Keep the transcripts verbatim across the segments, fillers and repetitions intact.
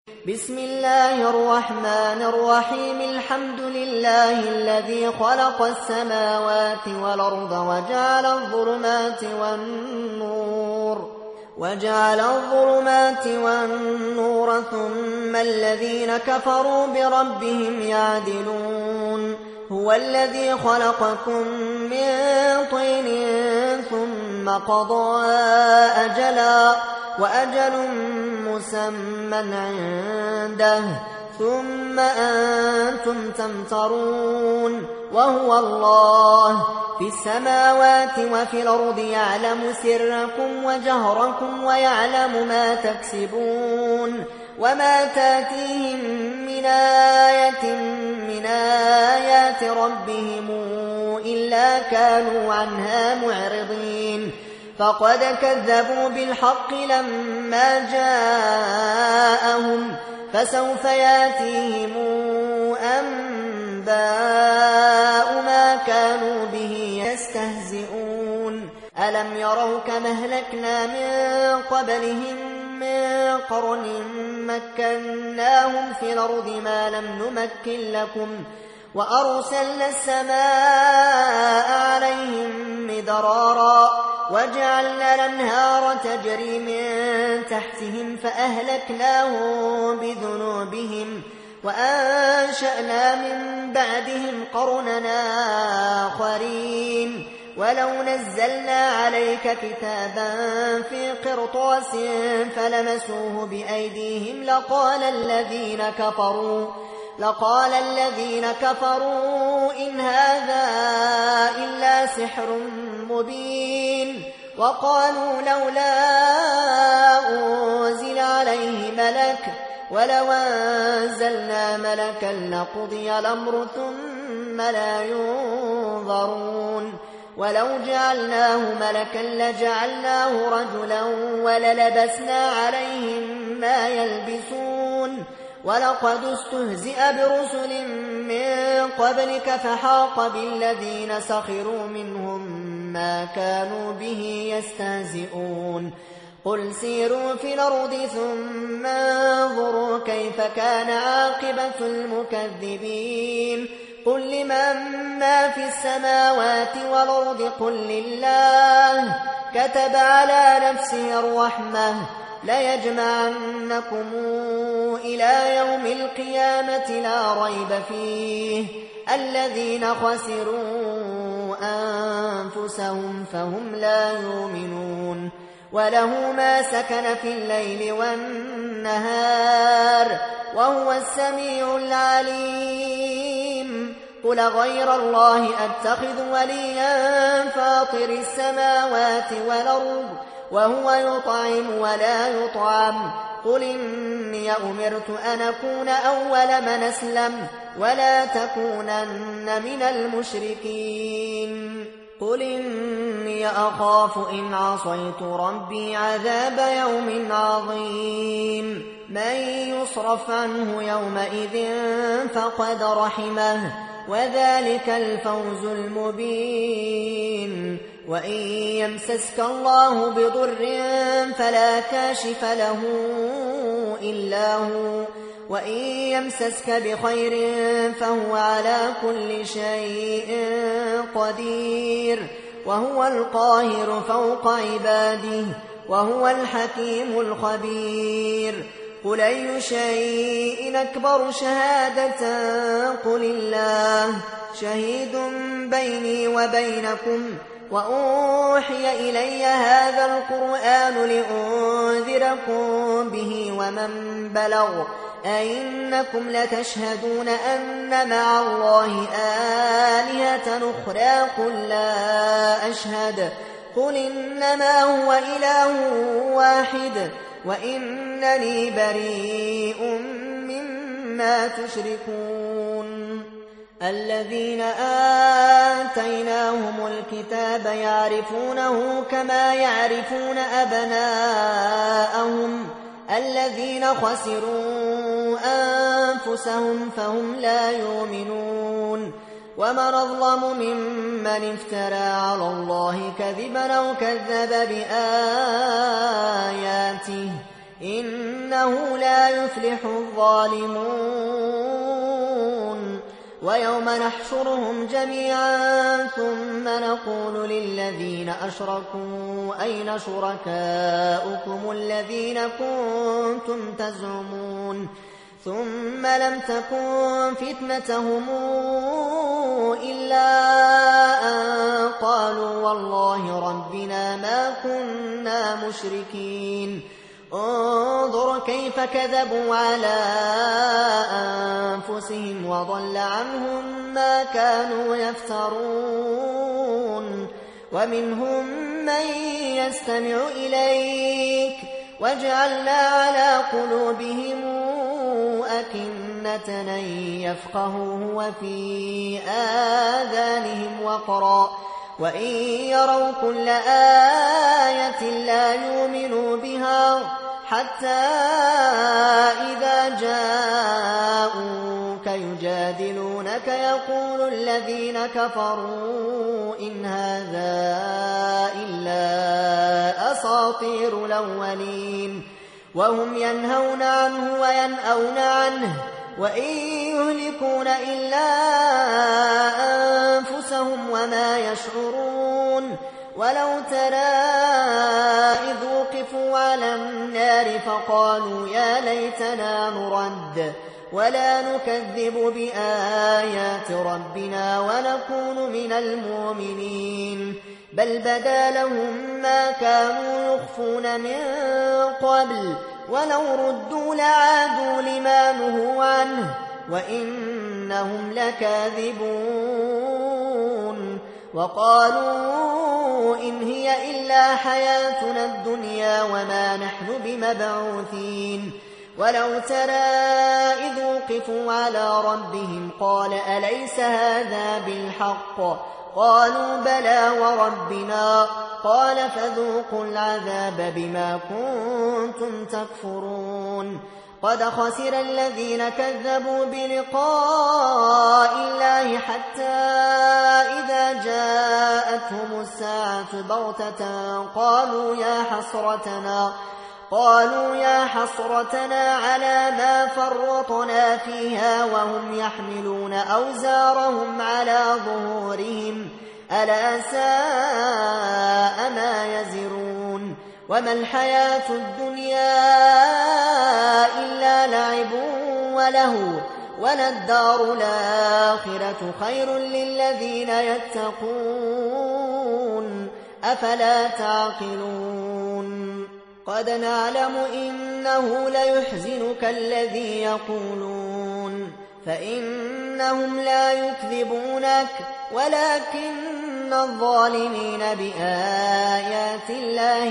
بسم الله الرحمن الرحيم الحمد لله الذي خلق السماوات والأرض وجعل الظلمات والنور وجعل الظلمات والنور ثم الذين كفروا بربهم يعدلون هو الذي خلقكم من طين ثم قضى أجلا وأجل مسمى عنده ثم أنتم تمترون وهو الله في السماوات وفي الأرض يعلم سركم وجهركم ويعلم ما تكسبون وما تاتيهم من آية من آيات ربهم إلا كانوا عنها معرضين فقد كذبوا بالحق لما جاءهم فسوف ياتيهم أنباء ما كانوا به يستهزئون ألم يروا كما أهلكنا من قبلهم من قرن مكناهم في الأرض ما لم نمكن لكم وأرسلنا السماء عليهم مدرارا وجعلنا الأنهار تجري من تحتهم فأهلكناهم بذنوبهم وأنشأنا من بعدهم قرننا آخرين ولو نزلنا عليك كتابا في قرطاس فلمسوه بأيديهم لقال الذين كفروا لقال الذين كفروا إن هذا إلا سحر مبين وقالوا لولا أنزل عليه ملك ولو أنزلنا ملكا لقضي الأمر ثم لا ينظرون ولو جعلناه ملكا لجعلناه رجلا وللبسنا عليهم ما يلبسون ولقد استهزئ برسل من قبلك فحاق بالذين سخروا منهم ما كانوا به يستهزئون قل سيروا في الأرض ثم انظروا كيف كان عاقبة المكذبين قل لمن ما في السماوات والأرض قل لله كتب على نفسه الرحمة ليجمعنكم إلى يوم القيامة لا ريب فيه الذين خسروا أنفسهم فهم لا يؤمنون وله ما سكن في الليل والنهار وهو السميع العليم قل غير الله أتخذ وليا فاطر السماوات والأرض وهو يطعم ولا يطعم قل إني أمرت أن أكون أول من أسلم ولا تكونن من المشركين قل إني أخاف إن عصيت ربي عذاب يوم عظيم من يصرف عنه يومئذ فقد رحمه وذلك الفوز المبين وإن يمسسك الله بضر فلا كاشف له إلا هو وإن يمسسك بخير فهو على كل شيء قدير وهو القاهر فوق عباده وهو الحكيم الخبير قل أي شيء أكبر شهادة قل الله شهيد بيني وبينكم وأوحي إلي هذا القرآن لأنذركم به ومن بلغ أئنكم لتشهدون أن مع الله آلهة أخرى قل لا أشهد قل إنما هو إله واحد وإنني بريء مما تشركون الذين آتيناهم الكتاب يعرفونه كما يعرفون أبناءهم الذين خسروا أنفسهم فهم لا يؤمنون ومن أظلم ممن افترى على الله كذبا أو كذب بآياته إنه لا يفلح الظالمون ويوم نحشرهم جميعا ثم نقول للذين أشركوا أين شركاؤكم الذين كنتم تزعمون ثم لم تكن فتنتهم إلا أن قالوا والله ربنا ما كنا مشركين انظر كيف كذبوا على أنفسهم وضل عنهم ما كانوا يفترون ومنهم من يستمع إليك وجعلنا على قلوبهم أكنة أن يفقهوه وفي آذانهم وقرا وإن يروا كل آية لا يؤمنوا بها حتى إذا جاءوك يجادلونك يقول الذين كفروا إن هذا إلا أساطير الأولين وهم ينهون عنه وينأون عنه وإن يهلكون إلا أنفسهم وما يشعرون ولو ترى إذ وقفوا على النار فقالوا يا ليتنا نرد ولا نكذب بآيات ربنا ونكون من المؤمنين بل بدا لهم ما كانوا يخفون من قبل ولو ردوا لعادوا لما نهوا عنه وإنهم لكاذبون وقالوا إن هي إلا حياتنا الدنيا وما نحن بمبعوثين ولو ترى إذ وقفوا على ربهم قال أليس هذا بالحق قالوا بلى وربنا قال فذوقوا العذاب بما كنتم تكفرون قد خسر الذين كذبوا بلقاء الله حتى إذا جاءتهم الساعة بغتة قالوا يا حسرتنا قالوا يا حسرتنا على ما فرطنا فيها وهم يحملون أوزارهم على ظهورهم ألا ساء ما يزرون وما الحياة الدنيا إلا لعب وله وللدار الآخرة خير للذين يتقون أفلا تعقلون قد نعلم إنه ليحزنك الذي يقولون فإنهم لا يكذبونك ولكن الظالمين بآيات الله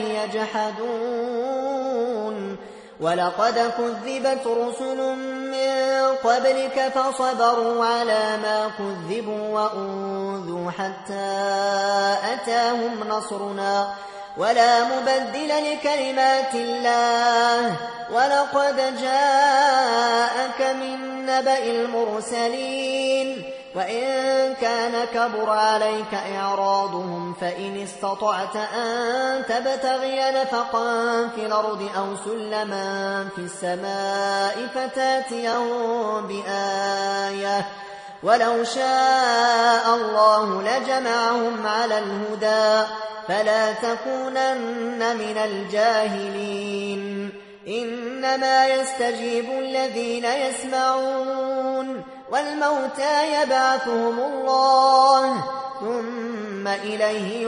يجحدون ولقد كذبت رسل من قبلك فصبروا على ما كذبوا وأوذوا حتى أتاهم نصرنا ولا مبدل لكلمات الله ولقد جاءك من نبأ المرسلين وإن كان كبر عليك إعراضهم فإن استطعت أن تبتغي نفقا في الأرض أو سلما في السماء فتاتيهم بآية ولو شاء الله لجمعهم على الهدى فلا تكونن من الجاهلين إنما يستجيب الذين يسمعون والموتى يبعثهم الله ثم إليه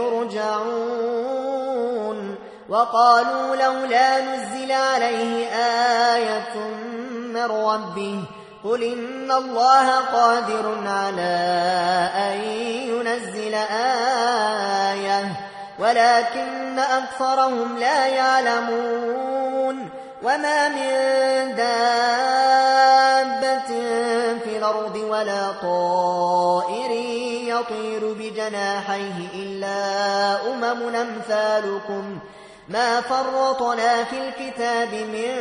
يرجعون وقالوا لولا نزل عليه آية من ربه قل إن الله قادر على أن ينزل آية ولكن أكثرهم لا يعلمون وما من دابة في الأرض ولا طائر يطير بجناحيه إلا أمم أمثالكم ما فرطنا في الكتاب من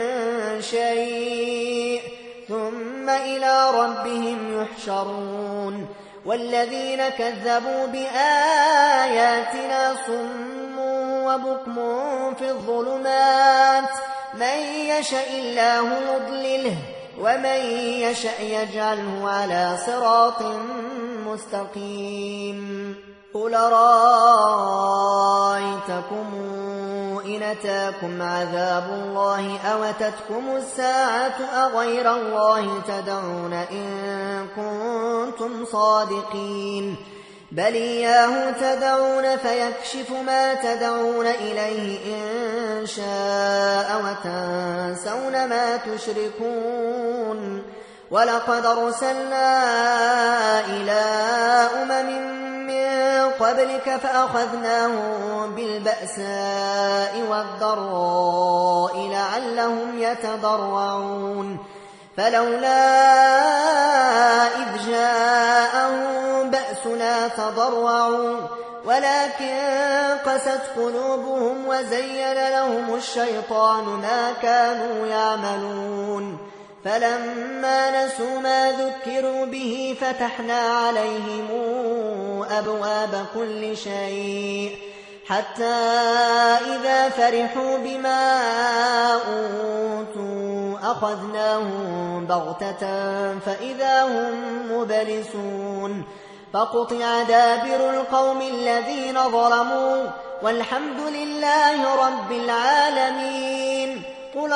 شيء ثم إلى ربهم يحشرون والذين كذبوا بآياتنا صم وبكم في الظلمات من يشاء الله يضلله ومن يشاء يجعله على صراط مستقيم قل رأيتكم إن أتاكم عذاب الله أو أتتكم الساعة أغير الله تدعون إن كنتم صادقين بل إياه تدعون فيكشف ما تدعون إليه إن شاء وتنسون ما تشركون ولقد أرسلنا إلى أمم من قبلك فأخذناهم بالبأساء والضراء لعلهم يتضرعون فلولا إذ جاءهم بأسنا تضرعوا ولكن قست قلوبهم وزين لهم الشيطان ما كانوا يعملون فلما نسوا ما ذكروا به فتحنا عليهم أبواب كل شيء حتى إذا فرحوا بما أوتوا أخذناهم بغتة فإذا هم مبلسون فقطع دابر القوم الذين ظلموا والحمد لله رب العالمين قل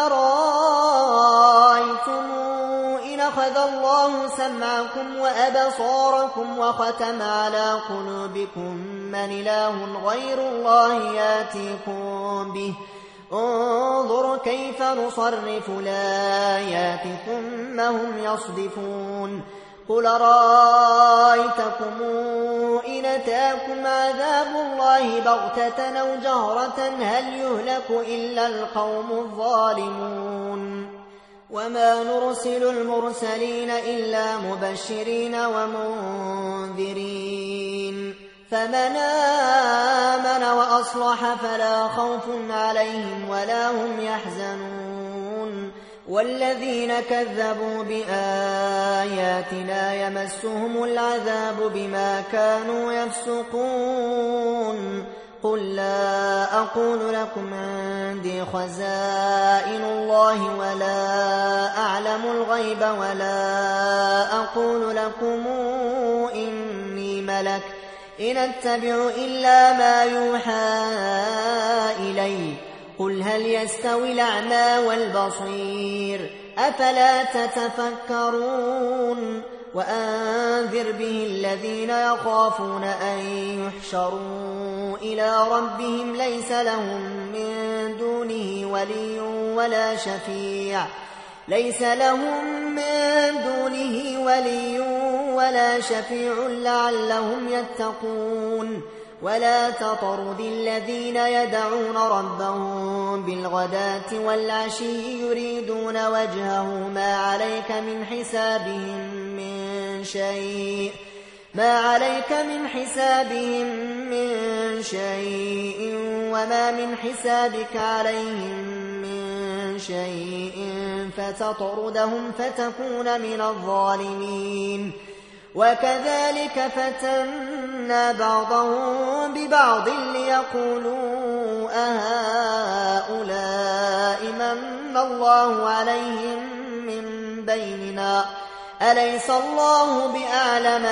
رأيتم إن أخذ الله سمعكم وأبصاركم وختم على قلوبكم من إله غير الله ياتيكم به انظر كيف نصرف الآيات ثم هم يصدفون قل رأيتكم إن أتاكم عذاب الله بغتة أو جهرة هل يهلك إلا القوم الظالمون وما نرسل المرسلين إلا مبشرين ومنذرين فمن آمن وأصلح فلا خوف عليهم ولا هم يحزنون والذين كذبوا بآياتنا يمسهم العذاب بما كانوا يفسقون قل لا أقول لكم عندي خزائن الله ولا أعلم الغيب ولا أقول لكم إني ملك إن أتبع إلا ما يوحى إلي قل هل يستوي الأعمى والبصير أفلا تتفكرون وأنذر به الذين يخافون أن يحشروا إلى ربهم ليس لهم من دونه ولي ولا شفيع ليس لهم من دونه ولي ولا شفيع لعلهم يتقون ولا تطرد الذين يدعون ربهم بالغداة والعشي يريدون وجهه ما عليك من حسابهم من شيء ما عليك من حسابهم من شيء وما من حسابك عليهم من شيء فتطردهم فتكون من الظالمين وكذلك فتنا بعضهم ببعض ليقولوا أهؤلاء من الله عليهم من بيننا أليس الله بأعلم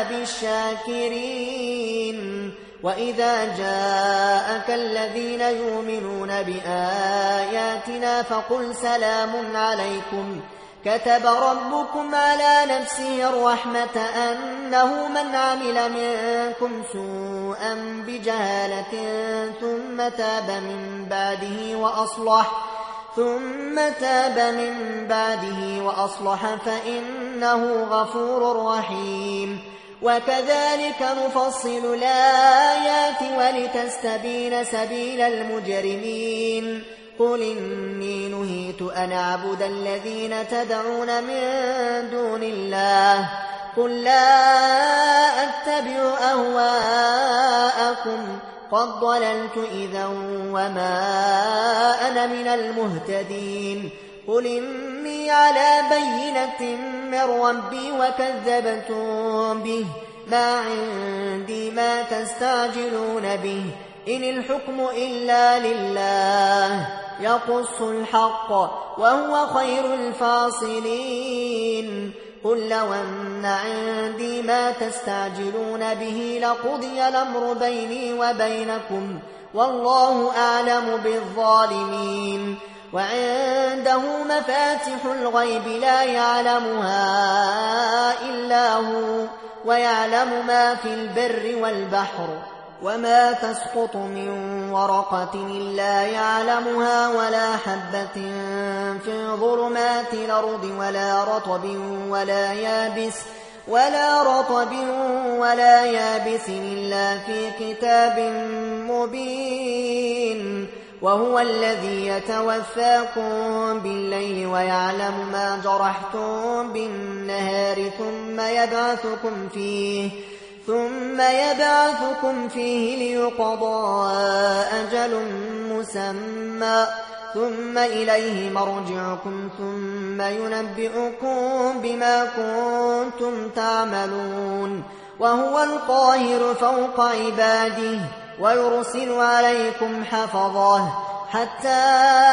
بالشاكرين وإذا جاءك الذين يؤمنون بآياتنا فقل سلام عليكم كتب ربكم على نفسه الرحمة أنه من عمل منكم سوءا بجهالة ثم تاب من بعده وأصلح ثم تاب من بعده وأصلح فإنه غفور رحيم وكذلك نفصل الآيات ولتستبين سبيل المجرمين قل إني نهيت أن أعبد الذين تدعون من دون الله قل لا أتبع أهواءكم قد ضللت إذا وما أنا من المهتدين قل إني على بينة من ربي وكذبتم به ما عندي ما تستعجلون به إن الحكم إلا لله يقص الحق وهو خير الفاصلين قل لو أن عندي ما تستعجلون به لقضي الأمر بيني وبينكم والله أعلم بالظالمين وعنده مفاتح الغيب لا يعلمها إلا هو ويعلم ما في البر والبحر وما تسقط من ورقة إلا يعلمها ولا حبة في ظلمات الأرض ولا رطب ولا يابس ولا رطب ولا يابس إلا في كتاب مبين وهو الذي يتوفاكم بالليل ويعلم ما جرحتم بالنهار ثم يبعثكم فيه ثم يبعثكم فيه ليقضى أجل مسمى ثم إليه مرجعكم ثم ينبئكم بما كنتم تعملون وهو القاهر فوق عباده ويرسل عليكم حفظه حتى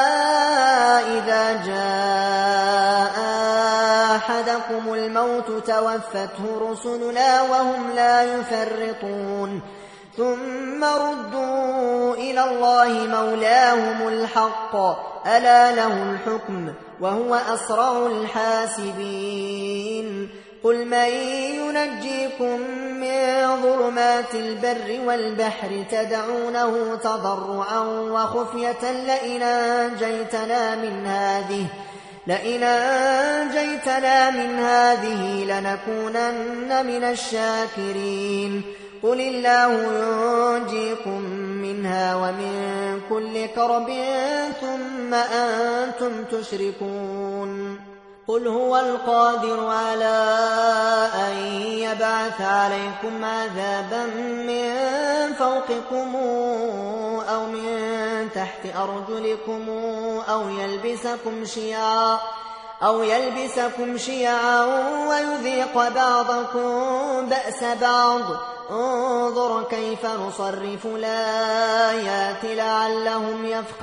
إذا جاء أحدكم الموت توفته رسلنا وهم لا يفرطون ثم ردوا إلى الله مولاهم الحق ألا له الحكم وهو أسرع الحاسبين قل من ينجيكم من ظلمات البر والبحر تدعونه تضرعا وخفية لئن أنجيتنا من هذه لئن أنجيتنا من هذه لنكونن من الشاكرين قل الله ينجيكم منها ومن كل كرب ثم أنتم تشركون قل هو القادر على أن يبعث عليكم عذابا من فوقكم أو من تحت أرجلكم أو يلبسكم شيعا أو يلبسكم شيعا ويذيق بعضكم بأس بعض انظر كيف نصرف الآيات لعلهم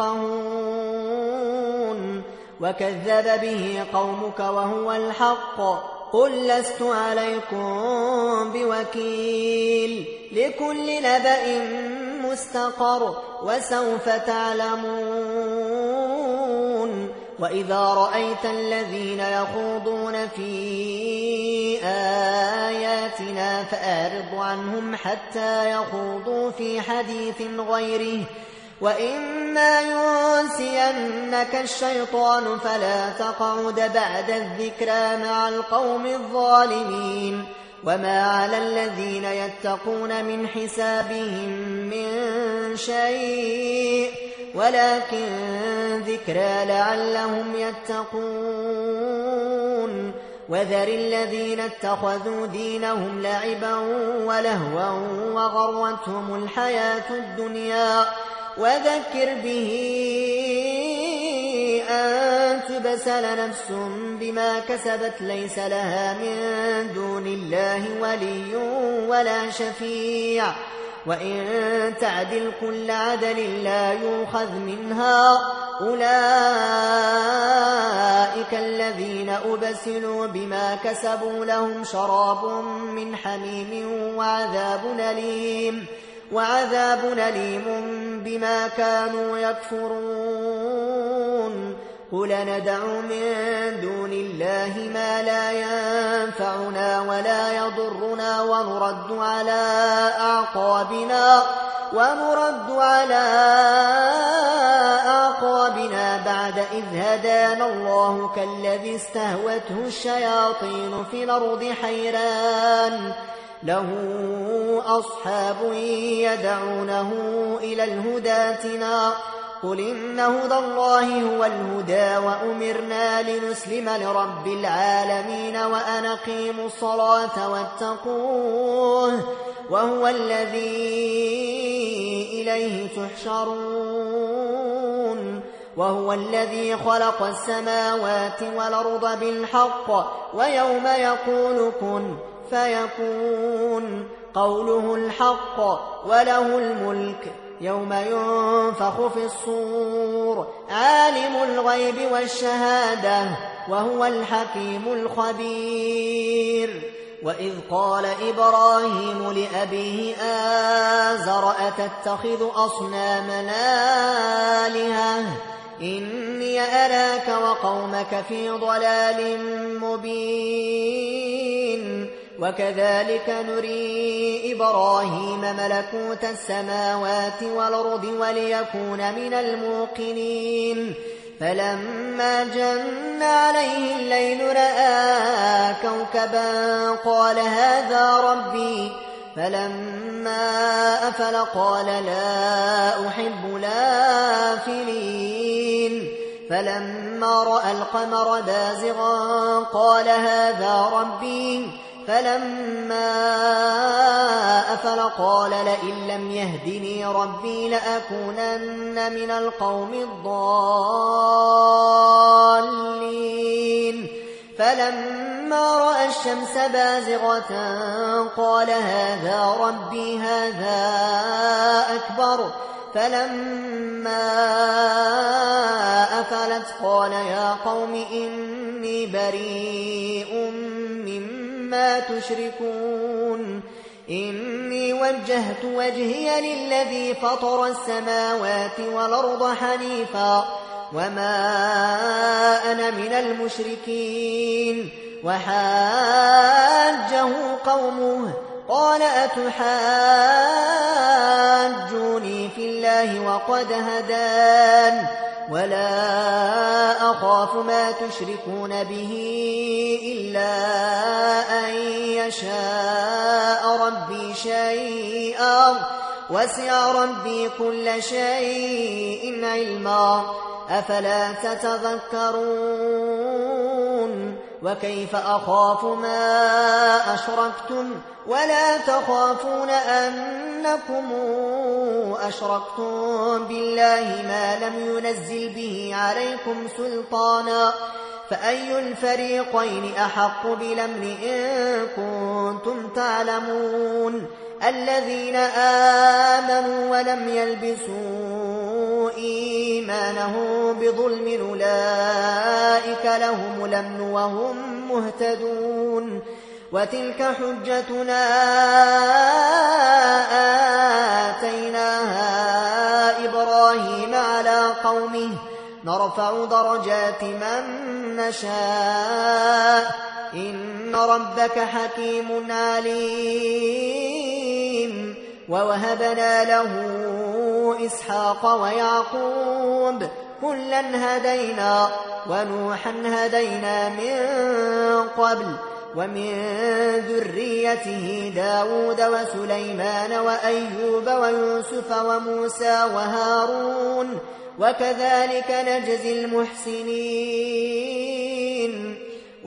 يفقهون وكذب به قومك وهو الحق قل لست عليكم بوكيل لكل نبأ مستقر وسوف تعلمون وإذا رأيت الذين يخوضون في آياتنا فأعرض عنهم حتى يخوضوا في حديث غيره وإما ينسينك الشيطان فلا تقعد بعد الذكرى مع القوم الظالمين وما على الذين يتقون من حسابهم من شيء ولكن ذكرى لعلهم يتقون وذر الذين اتخذوا دينهم لعبا ولهوا وغرتهم الحياة الدنيا وذكر به أن تبسل نفس بما كسبت ليس لها من دون الله ولي ولا شفيع وإن تعدل كل عدل لا يؤخذ منها أولئك الذين أبسلوا بما كسبوا لهم شراب من حميم وعذاب أليم وعذاب أليم بما كانوا يكفرون قل ندع من دون الله ما لا ينفعنا ولا يضرنا ونرد على أعقابنا ونرد على أعقابنا بعد إذ هدانا الله كالذي استهوته الشياطين في الأرض حيران له أصحاب يدعونه إلى الهدى ائتنا قل إن هدى الله هو الهدى وأمرنا لنسلم لرب العالمين وأن أقيموا الصلاة واتقوه وهو الذي إليه تحشرون وهو الذي خلق السماوات والأرض بالحق ويوم يقول كن فيكون قوله الحق وله الملك يوم ينفخ في الصور عالم الغيب والشهادة وهو الحكيم الخبير. وإذ قال إبراهيم لأبيه آزر أتتخذ أصنامنا آلهة إني أراك وقومك في ضلال مبين. وكذلك نري إبراهيم ملكوت السماوات والأرض وليكون من الموقنين. فلما جن عليه الليل رأى كوكبا قال هذا ربي فلما أفل قال لا أحب الآفلين. فلما رأى القمر بازغا قال هذا ربي فلما أفل قال لئن لم يهدني ربي لأكونن من القوم الضالين. فلما رأى الشمس بازغة قال هذا ربي هذا أكبر. فلما أفلت قال يا قوم إني بريء مما تشركون إني وجهت وجهي للذي فطر السماوات والأرض حنيفا وما أنا من المشركين. وحاجه قومه قال أتحاجوني في الله وقد هدان ولا أخاف ما تشركون به إلا أن يشاء ربي شيئا وسع ربي كل شيء علما أفلا تتذكرون. وكيف أخاف ما أشركتم ولا تخافون أنكم أشركتم بالله ما لم ينزل به عليكم سلطانا فأي الفريقين أحق بالأمن إن كنتم تعلمون. الذين آمنوا ولم يلبسوا إيمانهم بظلم أولئك لهم الأمن وهم مهتدون. وتلك حجتنا آتيناها إبراهيم على قومه نرفع درجات من نشاء إن ربك حكيم عليم. ووهبنا له إسحاق ويعقوب كلا هدينا ونوحا هدينا من قبل ومن ذريته داود وسليمان وأيوب ويوسف وموسى وهارون وكذلك نجزي المحسنين.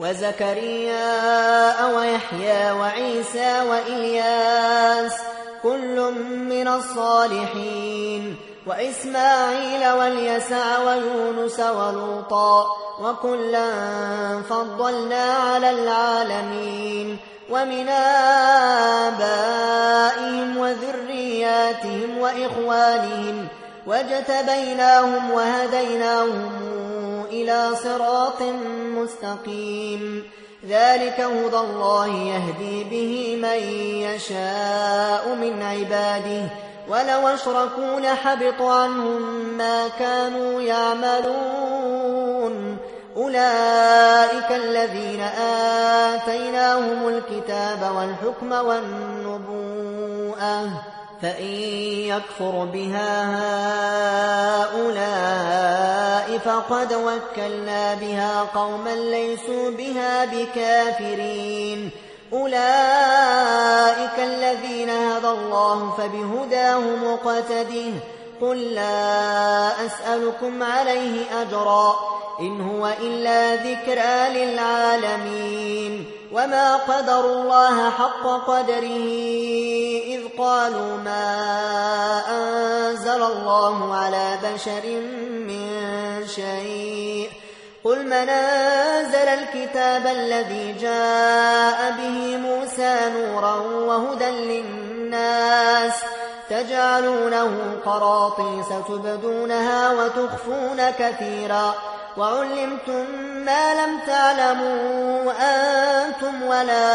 وزكريا ويحيى وعيسى وإلياس كل من الصالحين وإسماعيل واليسع ويونس ولوطا وكلا فضلنا على العالمين. ومن آبائهم وذرياتهم وإخوانهم واجتبيناهم وهديناهم إلى صراط مستقيم. ذلك هدى الله يهدي به من يشاء من عباده ولو أشركوا لحبط عنهم ما كانوا يعملون. أولئك الذين آتيناهم الكتاب والحكم والنبوءة فإن يكفر بها هؤلاء فقد وكلنا بها قوما ليسوا بها بكافرين. أولئك الذين هدى الله فبهداه مقتده قل لا أسألكم عليه أجرا إن هو إلا ذكرى للعالمين. وما قدروا الله حق قدره إذ قالوا ما أنزل الله على بشر من شيء قل من أنزل الكتاب الذي جاء به موسى نورا وهدى للناس تجعلونه قراطيس تبدونها وتخفون كثيرا وعلمتم ما لم تعلموا أنتم ولا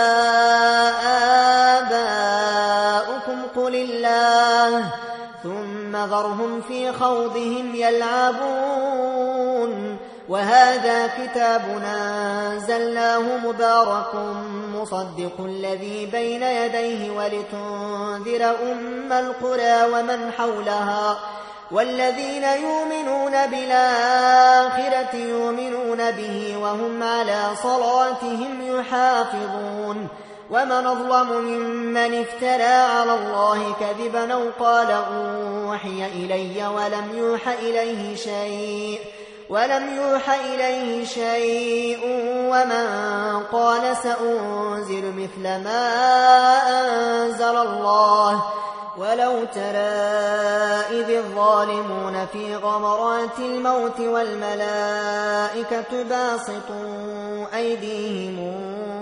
آباؤكم قل الله ثم ذرهم في خوضهم يلعبون وهذا كتاب أنزلناه مبارك مصدق الذي بين يديه ولتنذر أم القرى ومن حولها والذين يؤمنون بالآخرة يؤمنون به وهم على صلاتهم يحافظون ومن أظلم ممن افترى على الله كذبا أو قال أوحي إلي ولم يوح إليه شيء ولم يوح إليه شيء ومن قال سأنزل مثل ما أنزل الله ولو ترى إذ الظالمون في غمرات الموت والملائكة باسطوا أيديهم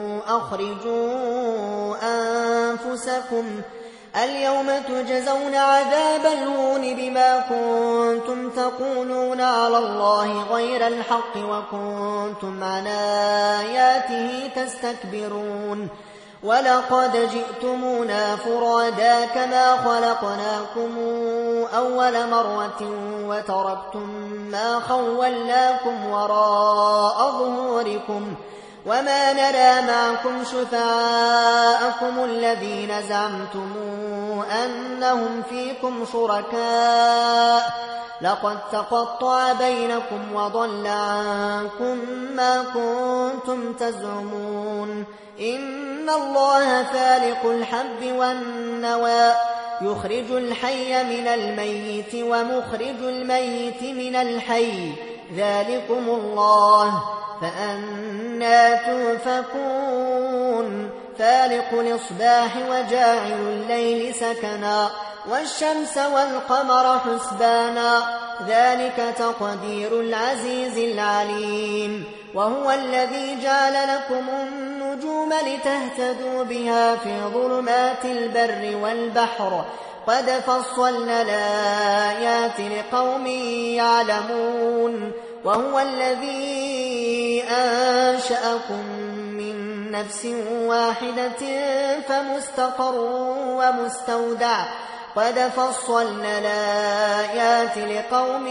أخرجوا أنفسكم اليوم تجزون عذاب الهون بما كنتم تقولون على الله غير الحق وكنتم عن آياته تستكبرون ولقد جئتمونا فرادا كما خلقناكم أول مرة وتركتم ما خولناكم وراء ظهوركم وما نرى معكم شفعاءكم الذين زعمتم أنهم فيكم شركاء لقد تقطع بينكم وضل عنكم ما كنتم تزعمون إن الله فالق الحب والنوى يخرج الحي من الميت ومخرج الميت من الحي ذلكم الله فأنى توفكون فالق الإصباح وجاعل الليل سكنا والشمس والقمر حسبانا ذلك تقدير العزيز العليم وهو الذي جعل لكم النجوم لتهتدوا بها في ظلمات البر والبحر قد فصلنا الآيات لقوم يعلمون وهو الذي أنشأكم من نفس واحدة فمستقر ومستودع قد فصلنا الآيات لقوم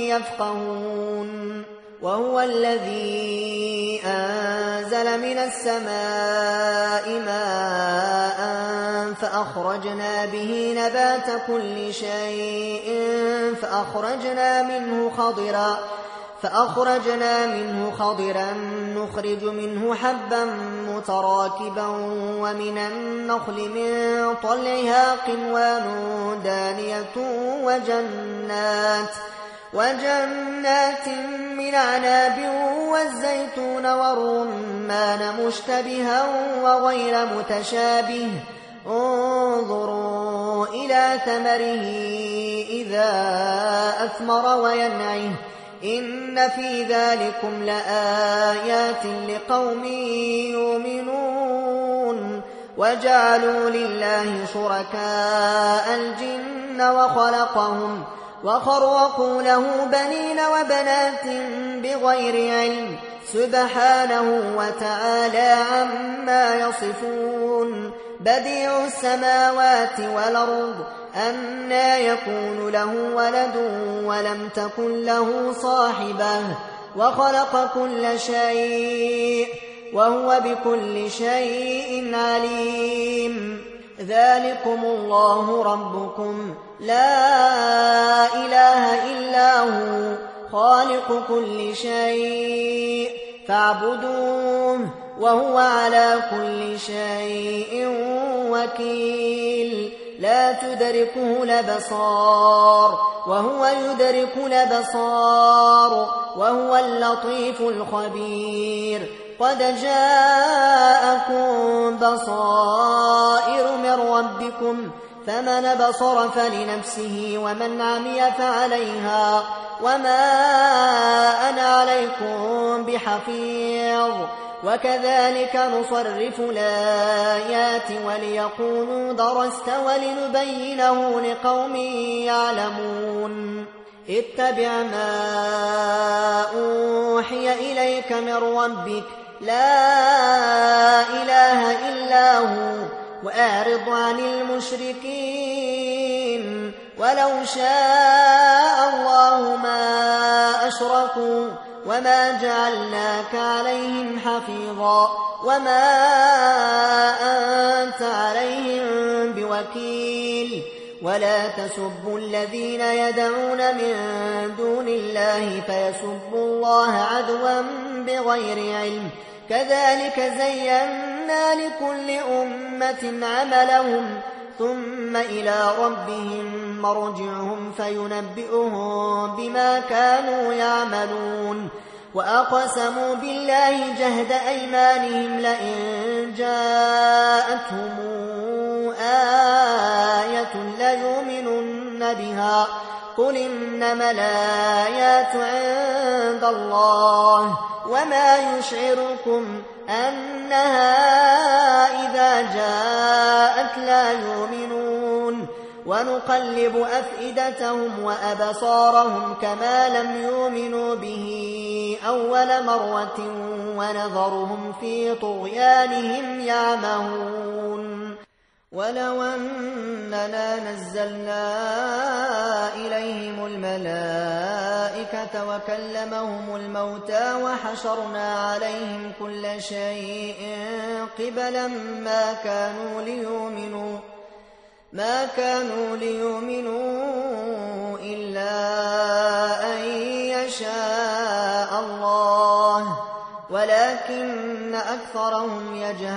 يفقهون وهو الذي أنزل من السماء ماء فأخرجنا به نبات كل شيء فأخرجنا منه خضرا فأخرجنا منه خضرا نخرج منه حبا متراكبا ومن النخل من طلعها قنوان دانية وجنات وجنات من عناب والزيتون والرمان مشتبها وغير متشابه انظروا إلى ثمره إذا أثمر وينعه إن في ذلكم لآيات لقوم يؤمنون وجعلوا لله شركاء الجن وخلقهم وخرقوا له بنين وبنات بغير علم سبحانه وتعالى عما يصفون بديع السماوات والأرض أنى يكون له ولد ولم تكن له صاحبة وخلق كل شيء وهو بكل شيء عليم ذلكم الله ربكم لا إله إلا هو خالق كل شيء فاعبدوه وهو على كل شيء وكيل لا تدركه الأبصار وهو يدرك الأبصار وهو اللطيف الخبير قد جاءكم بصائر من ربكم فمن بصر فلنفسه ومن عمي فعليها وما أنا عليكم بحفيظ وكذلك نصرف الآيات وليقولوا درست ولنبينه لقوم يعلمون اتبع ما أوحي إليك من ربك لا إله إلا هو وأعرض عن المشركين ولو شاء الله ما أشركوا وما جعلناك عليهم حفيظا وما أنت عليهم بوكيل ولا تسبوا الذين يدعون من دون الله فيسبوا الله عدوا بغير علم كذلك زينا لكل أمة عملهم ثم إلى ربهم مرجعهم فينبئهم بما كانوا يعملون وأقسموا بالله جهد أيمانهم لئن جاءتهم آية ليؤمنن بها قل إنما الآيات عند الله وما يشعركم أنها إذا جاءت لا يؤمنون ونقلب أفئدتهم وأبصارهم كما لم يؤمنوا به أول مرة ونذرهم في طغيانهم يعمهون ولو أننا نزلنا إليهم الملائكة وكلمهم الموتى وحشرنا عليهم كل شيء قبلا ما كانوا ليؤمنوا ما كانوا ليؤمنوا إلا أن يشاء الله ولكن أكثرهم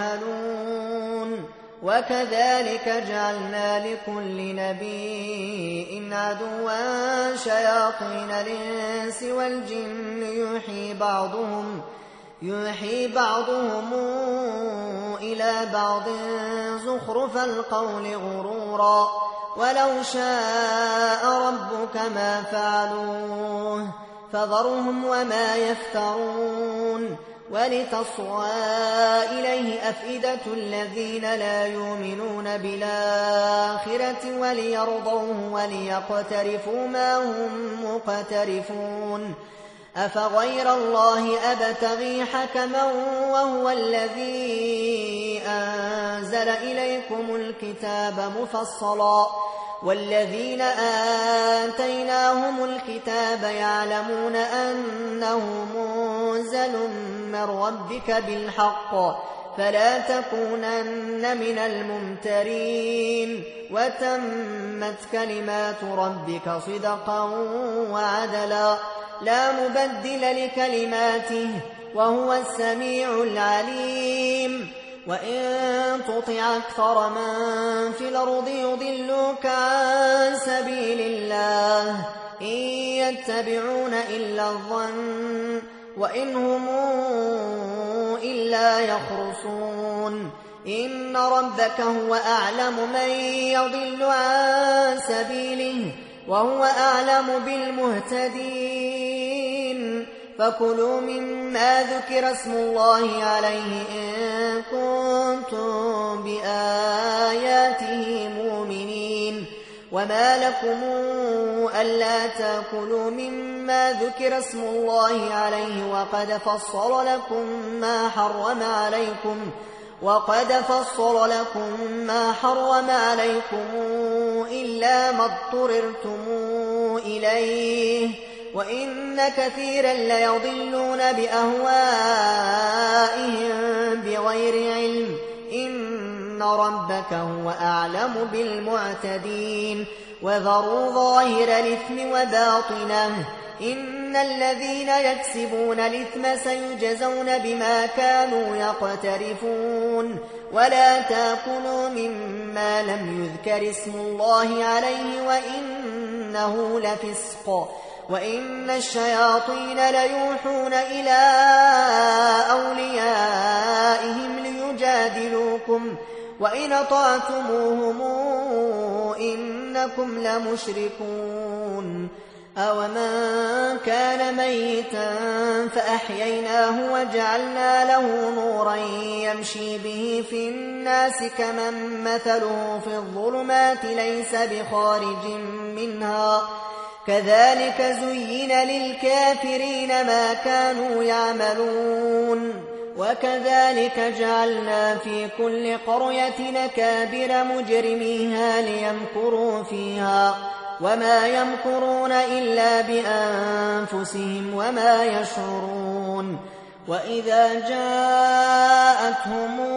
يجهلون وكذلك جعلنا لكل نبي عدوا شياطين الإنس والجن يوحي بعضهم يوحي بعضهم إلى بعض زخرف القول غرورا ولو شاء ربك ما فعلوه فذرهم وما يفترون ولتصغى إليه أفئدة الذين لا يؤمنون بالآخرة وليرضوه وليقترفوا ما هم مقترفون أفغير الله أبتغي حكما وهو الذي أنزل إليكم الكتاب مفصلا والذين آتيناهم الكتاب يعلمون أنه منزل من ربك بالحق فلا تكونن من الممترين وتمت كلمات ربك صدقا وعدلا لا مبدل لكلماته وهو السميع العليم وإن تطع أكثر من في الأرض يضلوك عن سبيل الله إن يتبعون إلا الظن وإن هم إلا يخرصون إن ربك هو أعلم من يضل عن سبيله وهو أعلم بالمهتدين فكلوا مما ذكر اسم الله عليه إن كنتم بآياته مؤمنين وما لكم ألا تأكلوا مما ذكر اسم الله عليه وقد فصل لكم ما حرم عليكم وقد فصل لكم ما حرم عليكم إلا ما اضطررتم إليه وإن كثيرا ليضلون بأهوائهم بغير علم إن ربك هو أعلم بالمعتدين وذروا ظاهر الإثم وباطنه إن الذين يكسبون الإثم سيجزون بما كانوا يقترفون ولا تأكلوا مما لم يذكر اسم الله عليه وإنه لفسق وإن الشياطين ليوحون إلى أوليائهم ليجادلوكم وإن أطعتموهم إنكم لمشركون أَوَمَنْ كَانَ مَيِّتًا فَأَحْيَيْنَاهُ وَجَعَلْنَا لَهُ نُورًا يَمْشِي بِهِ فِي النَّاسِ كَمَنْ مَثَلُهُ فِي الظُّلُمَاتِ لَيْسَ بِخَارِجٍ مِنْهَا كَذَلِكَ زُيِّنَ لِلْكَافِرِينَ مَا كَانُوا يَعْمَلُونَ وَكَذَلِكَ جَعَلْنَا فِي كُلِّ قَرْيَةٍ أَكَابِرَ مُجْرِمِيهَا لِيَمْكُرُوا فِيهَا وَمَا يَمْكُرُونَ إِلَّا بِأَنفُسِهِمْ وَمَا يَشْعُرُونَ وَإِذَا جَاءَتْهُمْ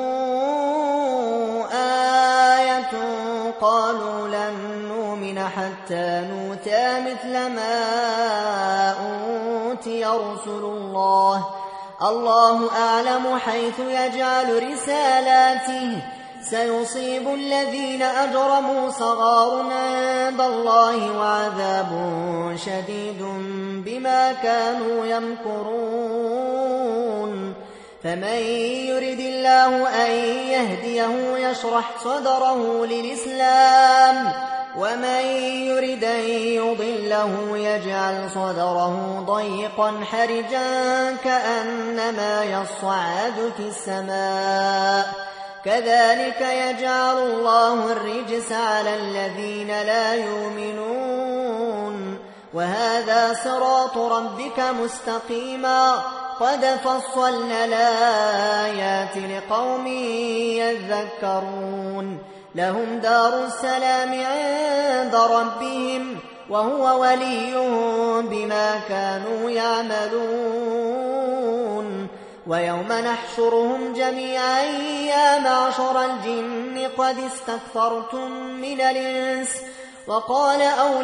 آيَةٌ قَالُوا لَن نُّؤْمِنَ حَتَّى نُؤْتَىٰ مِثْلَ مَا أُوتِيَ رُسُلُ اللَّهِ اللَّهُ أَعْلَمُ حَيْثُ يَجْعَلُ رِسَالَاتِهِ سيصيب الذين أجرموا صغار عند الله وعذاب شديد بما كانوا يمكرون فمن يرد الله أن يهديه يشرح صدره للإسلام ومن يرد أن يضله يجعل صدره ضيقا حرجا كأنما يصعد في السماء كذلك يجعل الله الرجس على الذين لا يؤمنون وهذا صراط ربك مستقيما قد فصلنا الآيات لقوم يذكرون لهم دار السلام عند ربهم وهو وليهم بما كانوا يعملون ويوم نحشرهم جميعا يا معشر الجن قد استكثرتم من الإنس وقال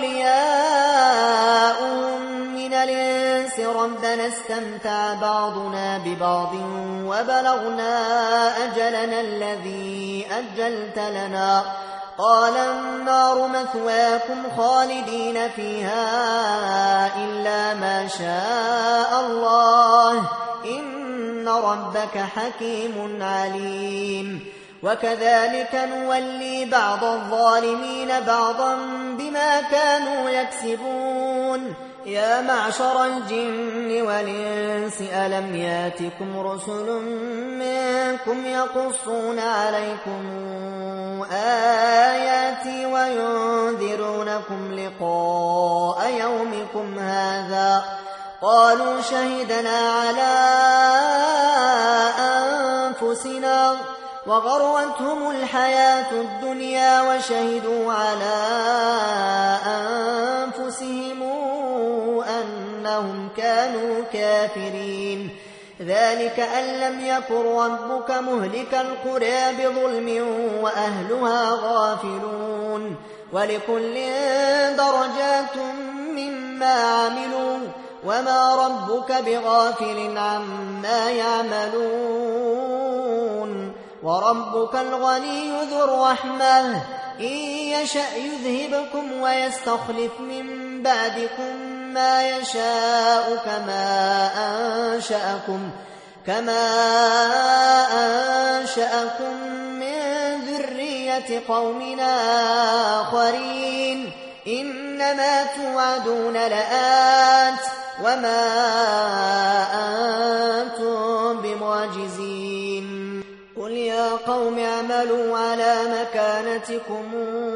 أولياؤهم من الإنس ربنا استمتع بعضنا ببعض وبلغنا أجلنا الذي أجلت لنا قال النار مثواكم خالدين فيها إلا ما شاء الله إن ربك حكيم عليم وكذلك نولي بعض الظالمين بعضا بما كانوا يكسبون يا معشر الجن والإنس ألم ياتكم رسل منكم يقصون عليكم آياتي وينذرونكم لقاء يومكم هذا قالوا شهدنا على أنفسنا وغرتهم الحياة الدنيا وشهدوا على أنفسهم أنهم كانوا كافرين ذلك أن لم يكن ربك مهلك القرى بظلم وأهلها غافلون ولكل درجات مما عملوا وما ربك بغافل عما يعملون وربك الغني ذو الرحمة إن يشأ يذهبكم ويستخلف من بعدكم ما يشاء كما أنشأكم كما أنشأكم من ذرية قوم آخرين إنما توعدون لآت وما أنتم بمعجزين قل يا قوم اعملوا على مكانتكم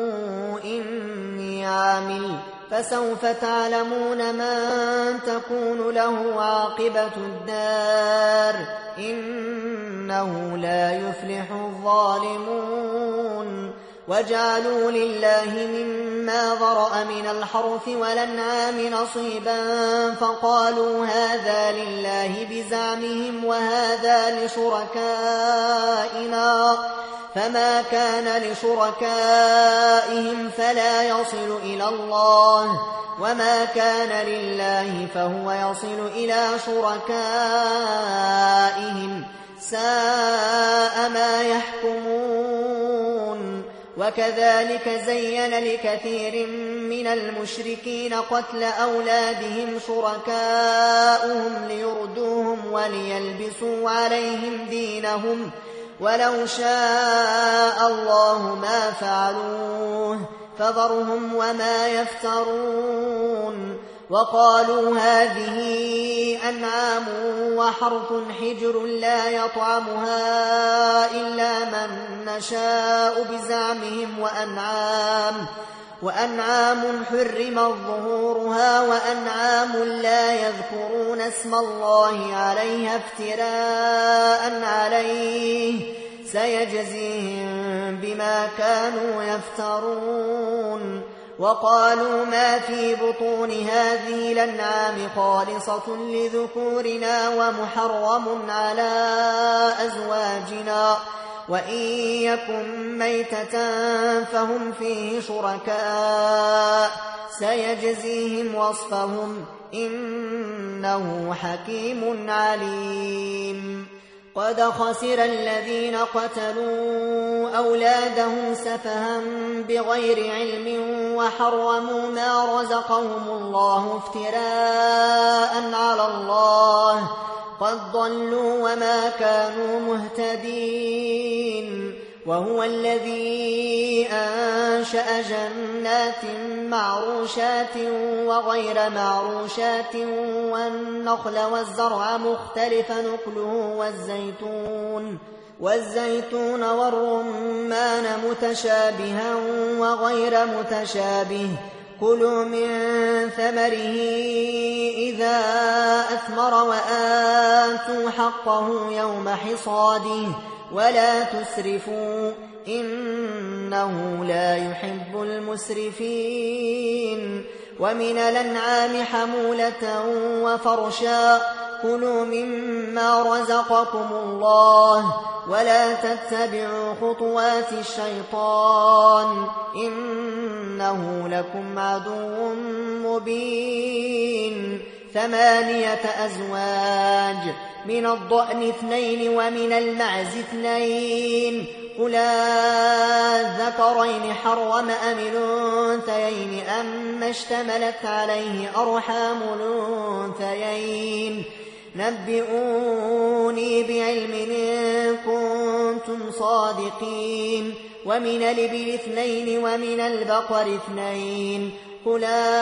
إني عامل فسوف تعلمون من تكون له عاقبة الدار إنه لا يفلح الظالمون وجعلوا لله مما ذرأ من الحرث والأنعام نصيبا فقالوا هذا لله بزعمهم وهذا لشركائنا فما كان لشركائهم فلا يصل إلى الله وما كان لله فهو يصل إلى شركائهم ساء ما يحكمون وكذلك زين لكثير من المشركين قتل أولادهم شركاؤهم ليردوهم وليلبسوا عليهم دينهم ولو شاء الله ما فعلوه فذرهم وما يفترون وقالوا هذه أنعام وحرث حجر لا يطعمها إلا من نشاء بزعمهم وأنعام وأنعام حرمت ظهورها وأنعام لا يذكرون اسم الله عليها افتراء عليه سيجزيهم بما كانوا يفترون. وقالوا ما في بطون هذه الأنعام خالصة لذكورنا ومحرم على أزواجنا وإن يكن ميتة فهم فيه شركاء سيجزيهم وصفهم إنه حكيم عليم. قد خسر الذين قتلوا أولادهم سفها بغير علم وحرموا ما رزقهم الله افتراء على الله قد ضلوا وما كانوا مهتدين. وهو الذي أنشأ جنات معروشات وغير معروشات والنخل والزرع مختلف نخله والزيتون والزيتون والرمان متشابها وغير متشابه كلوا من ثمره إذا أثمر وآتوا حقه يوم حصاده ولا تسرفوا إنه لا يحب المسرفين. ومن الأنعام حمولة وفرشا كلوا مما رزقكم الله ولا تتبعوا خطوات الشيطان إنه لكم عدو مبين. ثمانية أزواج من الضأن اثنين ومن المعز اثنين قل الذكرين حرم أم الأنثيين أما اشتملت عليه أرحام الأنثيين نبئوني بعلم إن كنتم صادقين. ومن الإبل اثنين ومن البقر اثنين قل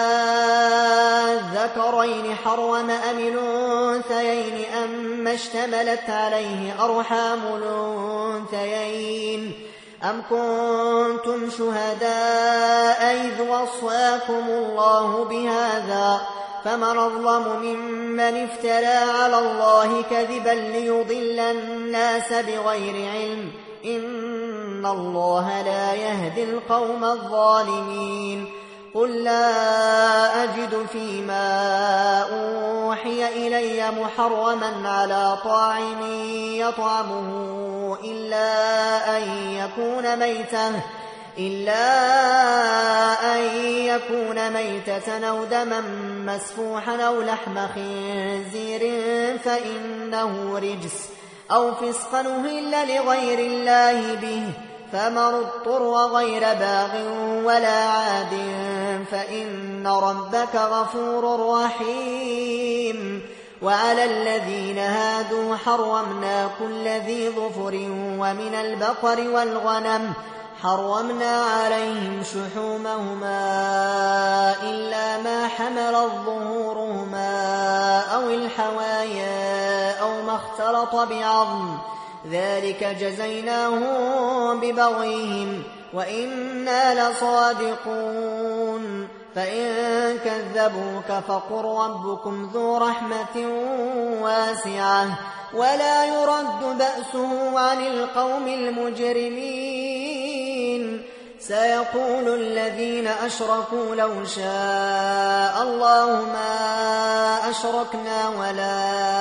الذكرين حرم أم الأنثيين أما اشتملت عليه أرحام الأنثيين أم كنتم شهداء إذ وصاكم الله بهذا فمن أظلم ممن افترى على الله كذبا ليضل الناس بغير علم إن الله لا يهدي القوم الظالمين. قل لا أجد فيما أوحي إلي محرما على طاعم يطعمه إلا أن يكون ميتة إلا أن يكون ميتة أو دما مسفوحا أو لحم خنزير فإنه رجس أو فسقا أهل لغير الله به فمن اضطر غير باغ ولا عاد فإن ربك غفور رحيم. وعلى الذين هادوا حرمنا كل ذي ظفر ومن البقر والغنم حرمنا عليهم شحومهما إلا ما حملت ظهورهما أو الحوايا أو ما اختلط بعظم ذلك جزيناهم ببغيهم وإنا لصادقون. فإن كذبوك فقل ربكم ذو رحمة واسعة ولا يرد بأسه عن القوم المجرمين. سيقول الذين أشركوا لو شاء الله ما أشركنا ولا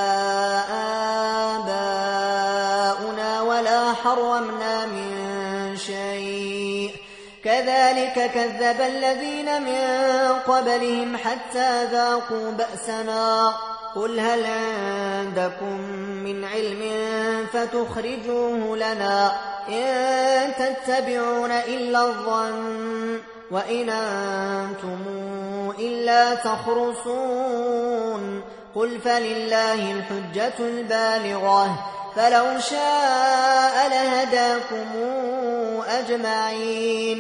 آباؤنا ولا حرمنا من شيء كذلك كذب الذين من قبلهم حتى ذاقوا بأسنا. قل هل عندكم من علم فتخرجوه لنا إن تتبعون إلا الظن وإن أنتم إلا تخرصون. قل فلله الحجة البالغة فلو شاء لهداكم أجمعين.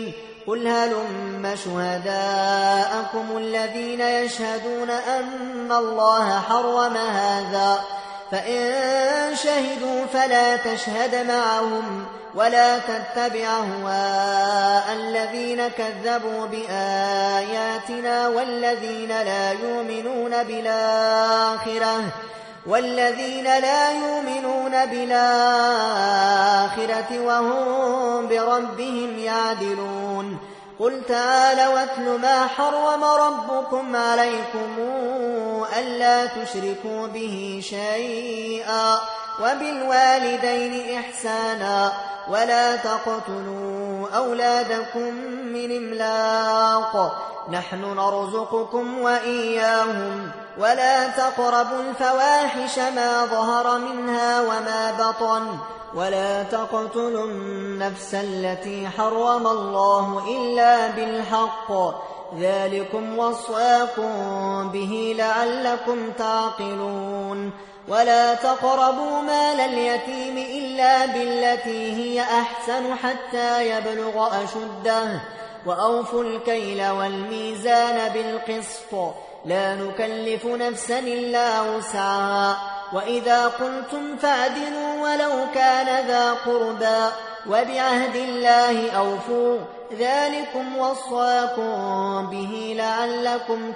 قل هلم شهداءكم الذين يشهدون أن الله حرم هذا فإن شهدوا فلا تشهد معهم ولا تتبع أهواء الذين كذبوا بآياتنا والذين لا يؤمنون بالآخرة والذين لا يؤمنون بالآخرة وهم بربهم يعدلون قل تعالوا واتل ما حرم ربكم عليكم ألا تشركوا به شيئا وبالوالدين إحسانا ولا تقتلوا أولادكم من إملاق نحن نرزقكم وإياهم ولا تقربوا الفواحش ما ظهر منها وما بطن ولا تقتلوا النفس التي حرم الله إلا بالحق ذلكم وصاكم به لعلكم تعقلون ولا تقربوا مال اليتيم إلا بالتي هي أحسن حتى يبلغ أشده وأوفوا الكيل والميزان بالقسط لا نكلف نفسا إلا وسعها وإذا قلتم فاعدلوا ولو كان ذا قربى وبعهد الله أوفوا ذلكم وصاكم به لعلكم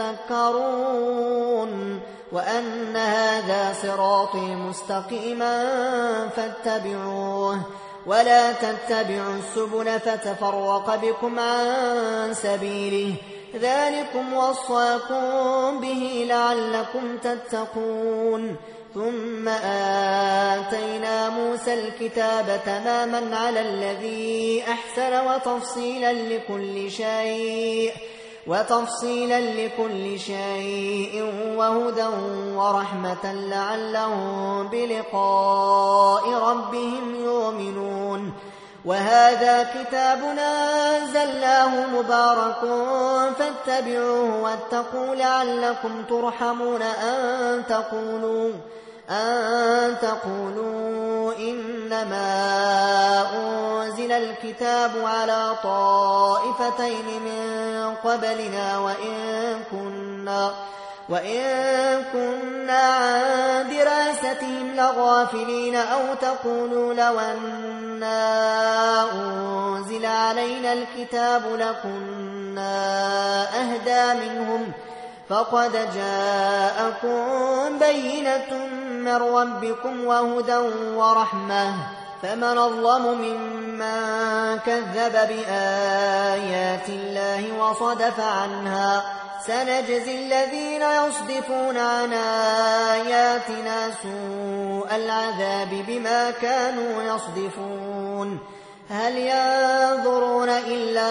تذكرون وأن هذا صراطي مستقيما فاتبعوه ولا تتبعوا السبل فتفرق بكم عن سبيله ذلكم وصاكم به لعلكم تتقون ثم آتينا موسى الكتاب تماما على الذي أحسن وتفصيلا لكل شيء وتفصيلا لكل شيء وهدى ورحمة لعلهم بلقاء ربهم يؤمنون وهذا كتاب أنزلناه مبارك فاتبعوه واتقوا لعلكم ترحمون أن تقولوا أن تقولوا إنما أنزل الكتاب على طائفتين من قبلنا وإن كنا وإن كنا عن دراستهم لغافلين أو تقولوا لو أنا أنزل علينا الكتاب لكنا أهدى منهم فقد جاءكم بينة من ربكم وهدى ورحمة فمن أظلم ممن كذب بآيات الله وصدف عنها سنجزي الذين يصدفون عن آياتنا سوء العذاب بما كانوا يصدفون هل ينظرون إلا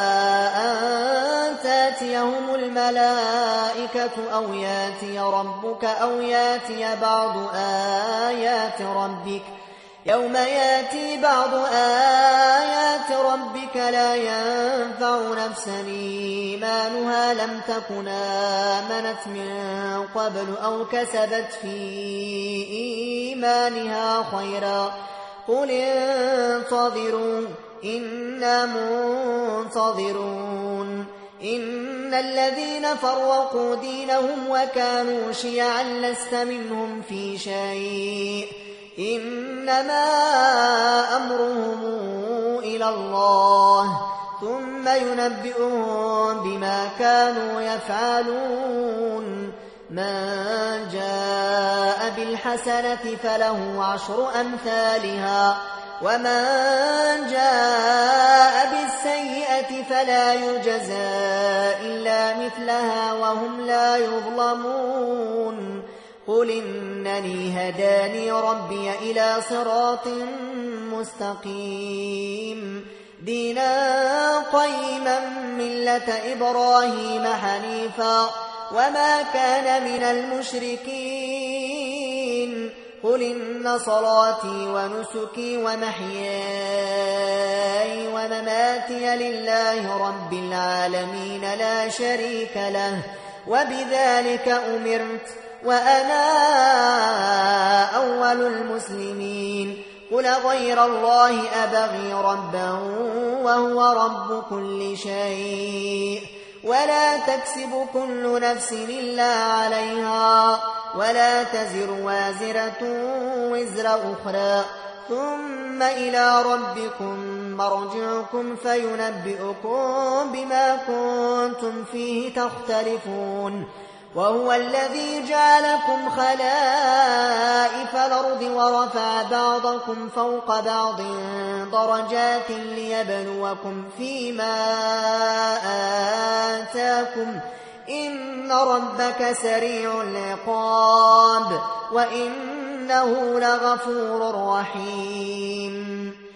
أن تأتيهم الملائكة أو يأتي ربك أو يأتي بعض آيات ربك يوم يأتي بعض آيات ربك لا ينفع نفسا إيمانها لم تكن آمنت من قبل أو كسبت في إيمانها خيرا قل انتظروا إنا منتظرون إن الذين فرقوا دينهم وكانوا شيعا لست منهم في شيء إنما أمرهم إلى الله ثم ينبئهم بما كانوا يفعلون من جاء بالحسنة فله عشر أمثالها ومن جاء بالسيئة فلا يجزى إلا مثلها وهم لا يظلمون قل إنني هداني ربي إلى صراط مستقيم دينا قيما ملة إبراهيم حنيفا وما كان من المشركين قل إن صلاتي ونسكي ومحياي ومماتي لله رب العالمين لا شريك له وبذلك أمرت وأنا أول المسلمين قل غير الله أبغي ربا وهو رب كل شيء ولا تكسب كل نفس إلا عليها ولا تزر وازرة وزر أخرى ثم إلى ربكم مرجعكم فينبئكم بما كنتم فيه تختلفون وهو الذي جعلكم خلائف الأرض ورفع بعضكم فوق بعض درجات ليبلوكم فيما آتاكم إن ربك سريع العقاب وإنه لغفور رحيم